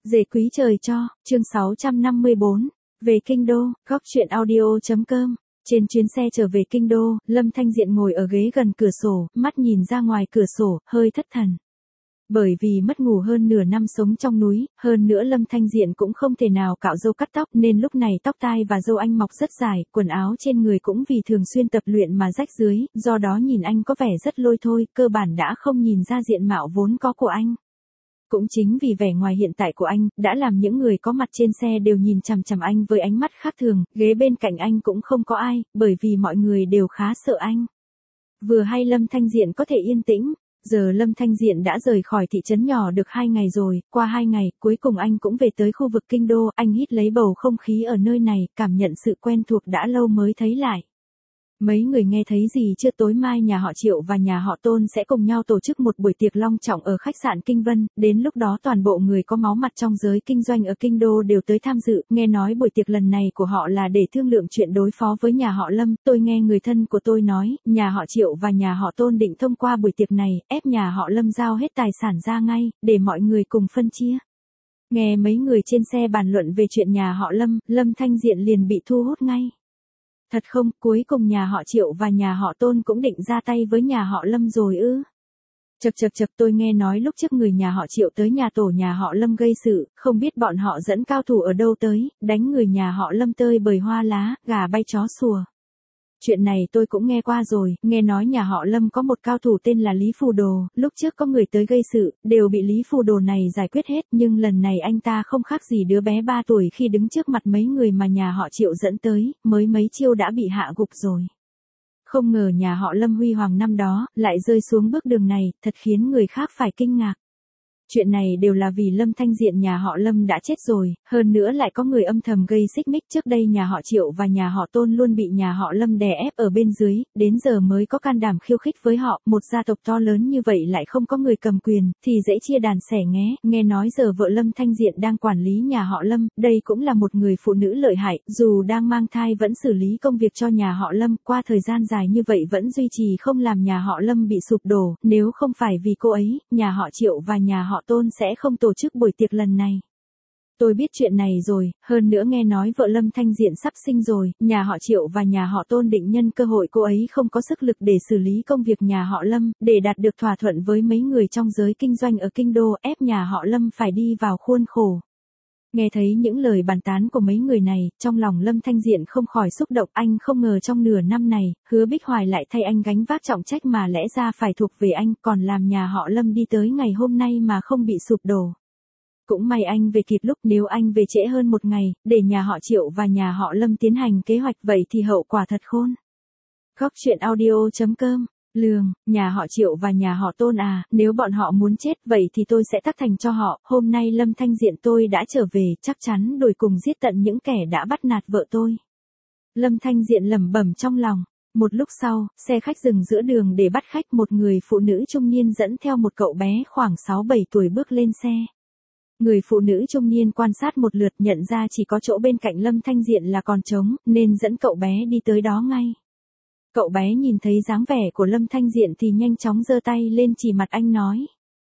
Dề quý trời cho, chương 654, về kinh đô, góc chuyện audio.com. Trên chuyến xe trở về kinh đô, Lâm Thanh Diện ngồi ở ghế gần cửa sổ, mắt nhìn ra ngoài cửa sổ, hơi thất thần. Bởi vì mất ngủ hơn nửa năm sống trong núi, hơn nữa Lâm Thanh Diện cũng không thể nào cạo râu cắt tóc nên lúc này tóc tai và râu anh mọc rất dài, quần áo trên người cũng vì thường xuyên tập luyện mà rách dưới, do đó nhìn anh có vẻ rất lôi thôi, cơ bản đã không nhìn ra diện mạo vốn có của anh. Cũng chính vì vẻ ngoài hiện tại của anh, đã làm những người có mặt trên xe đều nhìn chằm chằm anh với ánh mắt khác thường, ghế bên cạnh anh cũng không có ai, bởi vì mọi người đều khá sợ anh. Vừa hay Lâm Thanh Diện có thể yên tĩnh, giờ Lâm Thanh Diện đã rời khỏi thị trấn nhỏ được 2 ngày rồi, qua 2 ngày, cuối cùng anh cũng về tới khu vực kinh đô, anh hít lấy bầu không khí ở nơi này, cảm nhận sự quen thuộc đã lâu mới thấy lại. Mấy người nghe thấy gì chưa, tối mai nhà họ Triệu và nhà họ Tôn sẽ cùng nhau tổ chức một buổi tiệc long trọng ở khách sạn Kinh Vân, đến lúc đó toàn bộ người có máu mặt trong giới kinh doanh ở kinh đô đều tới tham dự, nghe nói buổi tiệc lần này của họ là để thương lượng chuyện đối phó với nhà họ Lâm, tôi nghe người thân của tôi nói, nhà họ Triệu và nhà họ Tôn định thông qua buổi tiệc này, ép nhà họ Lâm giao hết tài sản ra ngay, để mọi người cùng phân chia. Nghe mấy người trên xe bàn luận về chuyện nhà họ Lâm, Lâm Thanh Diện liền bị thu hút ngay. Thật không, cuối cùng nhà họ Triệu và nhà họ Tôn cũng định ra tay với nhà họ Lâm rồi ư? Chậc, tôi nghe nói lúc trước người nhà họ Triệu tới nhà tổ nhà họ Lâm gây sự, không biết bọn họ dẫn cao thủ ở đâu tới, đánh người nhà họ Lâm tơi bời hoa lá, gà bay chó sủa. Chuyện này tôi cũng nghe qua rồi, nghe nói nhà họ Lâm có một cao thủ tên là Lý Phù Đồ, lúc trước có người tới gây sự, đều bị Lý Phù Đồ này giải quyết hết, nhưng lần này anh ta không khác gì đứa bé 3 tuổi khi đứng trước mặt mấy người mà nhà họ Triệu dẫn tới, mới mấy chiêu đã bị hạ gục rồi. Không ngờ nhà họ Lâm huy hoàng năm đó, lại rơi xuống bước đường này, thật khiến người khác phải kinh ngạc. Chuyện này đều là vì Lâm Thanh Diện nhà họ Lâm đã chết rồi, hơn nữa lại có người âm thầm gây xích mích, trước đây nhà họ Triệu và nhà họ Tôn luôn bị nhà họ Lâm đè ép ở bên dưới, đến giờ mới có can đảm khiêu khích với họ, một gia tộc to lớn như vậy lại không có người cầm quyền, thì dễ chia đàn xẻ nghe nói giờ vợ Lâm Thanh Diện đang quản lý nhà họ Lâm, đây cũng là một người phụ nữ lợi hại, dù đang mang thai vẫn xử lý công việc cho nhà họ Lâm, qua thời gian dài như vậy vẫn duy trì không làm nhà họ Lâm bị sụp đổ, nếu không phải vì cô ấy, nhà họ Triệu và nhà họ Tôn sẽ không tổ chức buổi tiệc lần này. Tôi biết chuyện này rồi, hơn nữa nghe nói vợ Lâm Thanh Diện sắp sinh rồi, nhà họ Triệu và nhà họ Tôn định nhân cơ hội cô ấy không có sức lực để xử lý công việc nhà họ Lâm, để đạt được thỏa thuận với mấy người trong giới kinh doanh ở kinh đô, ép nhà họ Lâm phải đi vào khuôn khổ. Nghe thấy những lời bàn tán của mấy người này, trong lòng Lâm Thanh Diện không khỏi xúc động, anh không ngờ trong nửa năm này, Hứa Bích Hoài lại thay anh gánh vác trọng trách mà lẽ ra phải thuộc về anh, còn làm nhà họ Lâm đi tới ngày hôm nay mà không bị sụp đổ. Cũng may anh về kịp lúc, nếu anh về trễ hơn một ngày, để nhà họ Triệu và nhà họ Lâm tiến hành kế hoạch vậy thì hậu quả thật khôn. Góc chuyện audio.com. Lương, nhà họ Triệu và nhà họ Tôn à, nếu bọn họ muốn chết vậy thì tôi sẽ tác thành cho họ, hôm nay Lâm Thanh Diện tôi đã trở về, chắc chắn đuổi cùng giết tận những kẻ đã bắt nạt vợ tôi. Lâm Thanh Diện lẩm bẩm trong lòng. Một lúc sau, xe khách dừng giữa đường để bắt khách, một người phụ nữ trung niên dẫn theo một cậu bé khoảng 6-7 tuổi bước lên xe. Người phụ nữ trung niên quan sát một lượt nhận ra chỉ có chỗ bên cạnh Lâm Thanh Diện là còn trống, nên dẫn cậu bé đi tới đó ngay. Cậu bé nhìn thấy dáng vẻ của Lâm Thanh Diện thì nhanh chóng giơ tay lên chỉ mặt anh nói.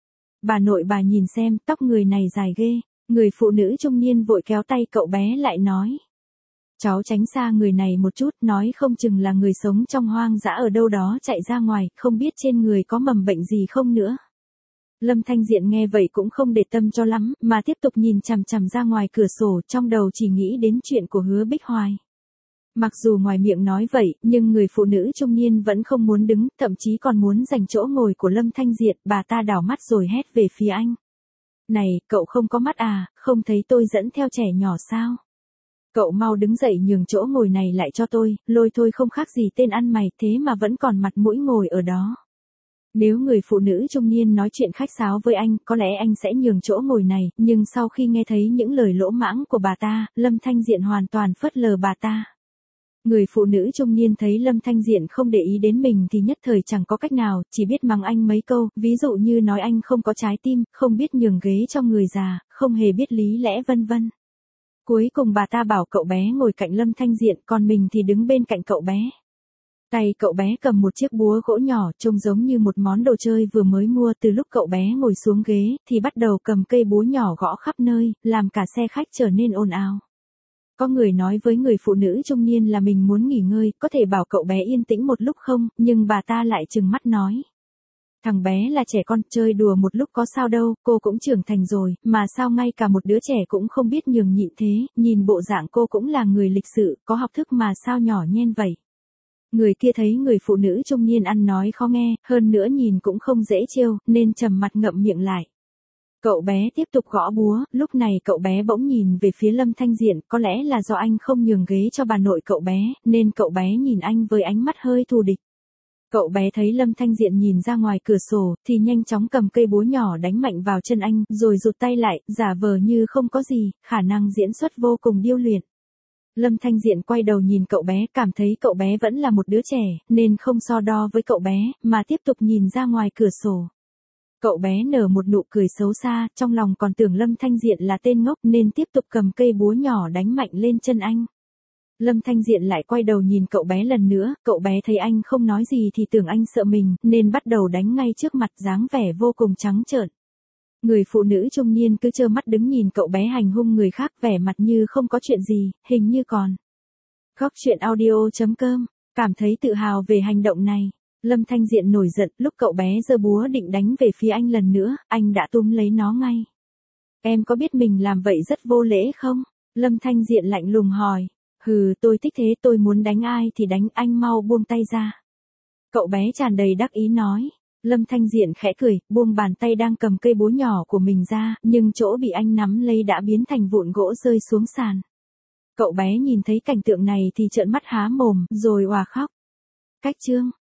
Bà nội bà nhìn xem, tóc người này dài ghê. Người phụ nữ trung niên vội kéo tay cậu bé lại nói. Cháu tránh xa người này một chút, nói không chừng là người sống trong hoang dã ở đâu đó chạy ra ngoài, không biết trên người có mầm bệnh gì không nữa. Lâm Thanh Diện nghe vậy cũng không để tâm cho lắm, mà tiếp tục nhìn chằm chằm ra ngoài cửa sổ, trong đầu chỉ nghĩ đến chuyện của Hứa Bích Hoài. Mặc dù ngoài miệng nói vậy, nhưng người phụ nữ trung niên vẫn không muốn đứng, thậm chí còn muốn giành chỗ ngồi của Lâm Thanh Diện, bà ta đảo mắt rồi hét về phía anh. Này, cậu không có mắt à, không thấy tôi dẫn theo trẻ nhỏ sao? Cậu mau đứng dậy nhường chỗ ngồi này lại cho tôi, lôi thôi không khác gì tên ăn mày, thế mà vẫn còn mặt mũi ngồi ở đó. Nếu người phụ nữ trung niên nói chuyện khách sáo với anh, có lẽ anh sẽ nhường chỗ ngồi này, nhưng sau khi nghe thấy những lời lỗ mãng của bà ta, Lâm Thanh Diện hoàn toàn phớt lờ bà ta. Người phụ nữ trung niên thấy Lâm Thanh Diện không để ý đến mình thì nhất thời chẳng có cách nào, chỉ biết mắng anh mấy câu, ví dụ như nói anh không có trái tim, không biết nhường ghế cho người già, không hề biết lý lẽ vân vân. Cuối cùng bà ta bảo cậu bé ngồi cạnh Lâm Thanh Diện, còn mình thì đứng bên cạnh cậu bé. Tay cậu bé cầm một chiếc búa gỗ nhỏ trông giống như một món đồ chơi vừa mới mua. Từ lúc cậu bé ngồi xuống ghế thì bắt đầu cầm cây búa nhỏ gõ khắp nơi, làm cả xe khách trở nên ồn ào. Có người nói với người phụ nữ trung niên là mình muốn nghỉ ngơi, có thể bảo cậu bé yên tĩnh một lúc không, nhưng bà ta lại trừng mắt nói. Thằng bé là trẻ con, chơi đùa một lúc có sao đâu, cô cũng trưởng thành rồi, mà sao ngay cả một đứa trẻ cũng không biết nhường nhịn thế, nhìn bộ dạng cô cũng là người lịch sự, có học thức mà sao nhỏ nhen vậy. Người kia thấy người phụ nữ trung niên ăn nói khó nghe, hơn nữa nhìn cũng không dễ trêu, nên trầm mặt ngậm miệng lại. Cậu bé tiếp tục gõ búa, lúc này cậu bé bỗng nhìn về phía Lâm Thanh Diện, có lẽ là do anh không nhường ghế cho bà nội cậu bé, nên cậu bé nhìn anh với ánh mắt hơi thù địch. Cậu bé thấy Lâm Thanh Diện nhìn ra ngoài cửa sổ, thì nhanh chóng cầm cây búa nhỏ đánh mạnh vào chân anh, rồi rụt tay lại, giả vờ như không có gì, khả năng diễn xuất vô cùng điêu luyện. Lâm Thanh Diện quay đầu nhìn cậu bé, cảm thấy cậu bé vẫn là một đứa trẻ, nên không so đo với cậu bé, mà tiếp tục nhìn ra ngoài cửa sổ. Cậu bé nở một nụ cười xấu xa, trong lòng còn tưởng Lâm Thanh Diện là tên ngốc nên tiếp tục cầm cây búa nhỏ đánh mạnh lên chân anh. Lâm Thanh Diện lại quay đầu nhìn cậu bé lần nữa, cậu bé thấy anh không nói gì thì tưởng anh sợ mình, nên bắt đầu đánh ngay trước mặt, dáng vẻ vô cùng trắng trợn. Người phụ nữ trung niên cứ trơ mắt đứng nhìn cậu bé hành hung người khác, vẻ mặt như không có chuyện gì, hình như còn. Góc truyện audio.com, cảm thấy tự hào về hành động này. Lâm Thanh Diện nổi giận, lúc cậu bé giơ búa định đánh về phía anh lần nữa, anh đã túm lấy nó ngay. Em có biết mình làm vậy rất vô lễ không? Lâm Thanh Diện lạnh lùng hỏi. Hừ, tôi thích thế, tôi muốn đánh ai thì đánh, anh mau buông tay ra. Cậu bé tràn đầy đắc ý nói. Lâm Thanh Diện khẽ cười, buông bàn tay đang cầm cây búa nhỏ của mình ra, nhưng chỗ bị anh nắm lấy đã biến thành vụn gỗ rơi xuống sàn. Cậu bé nhìn thấy cảnh tượng này thì trợn mắt há mồm, rồi òa khóc. Cách chương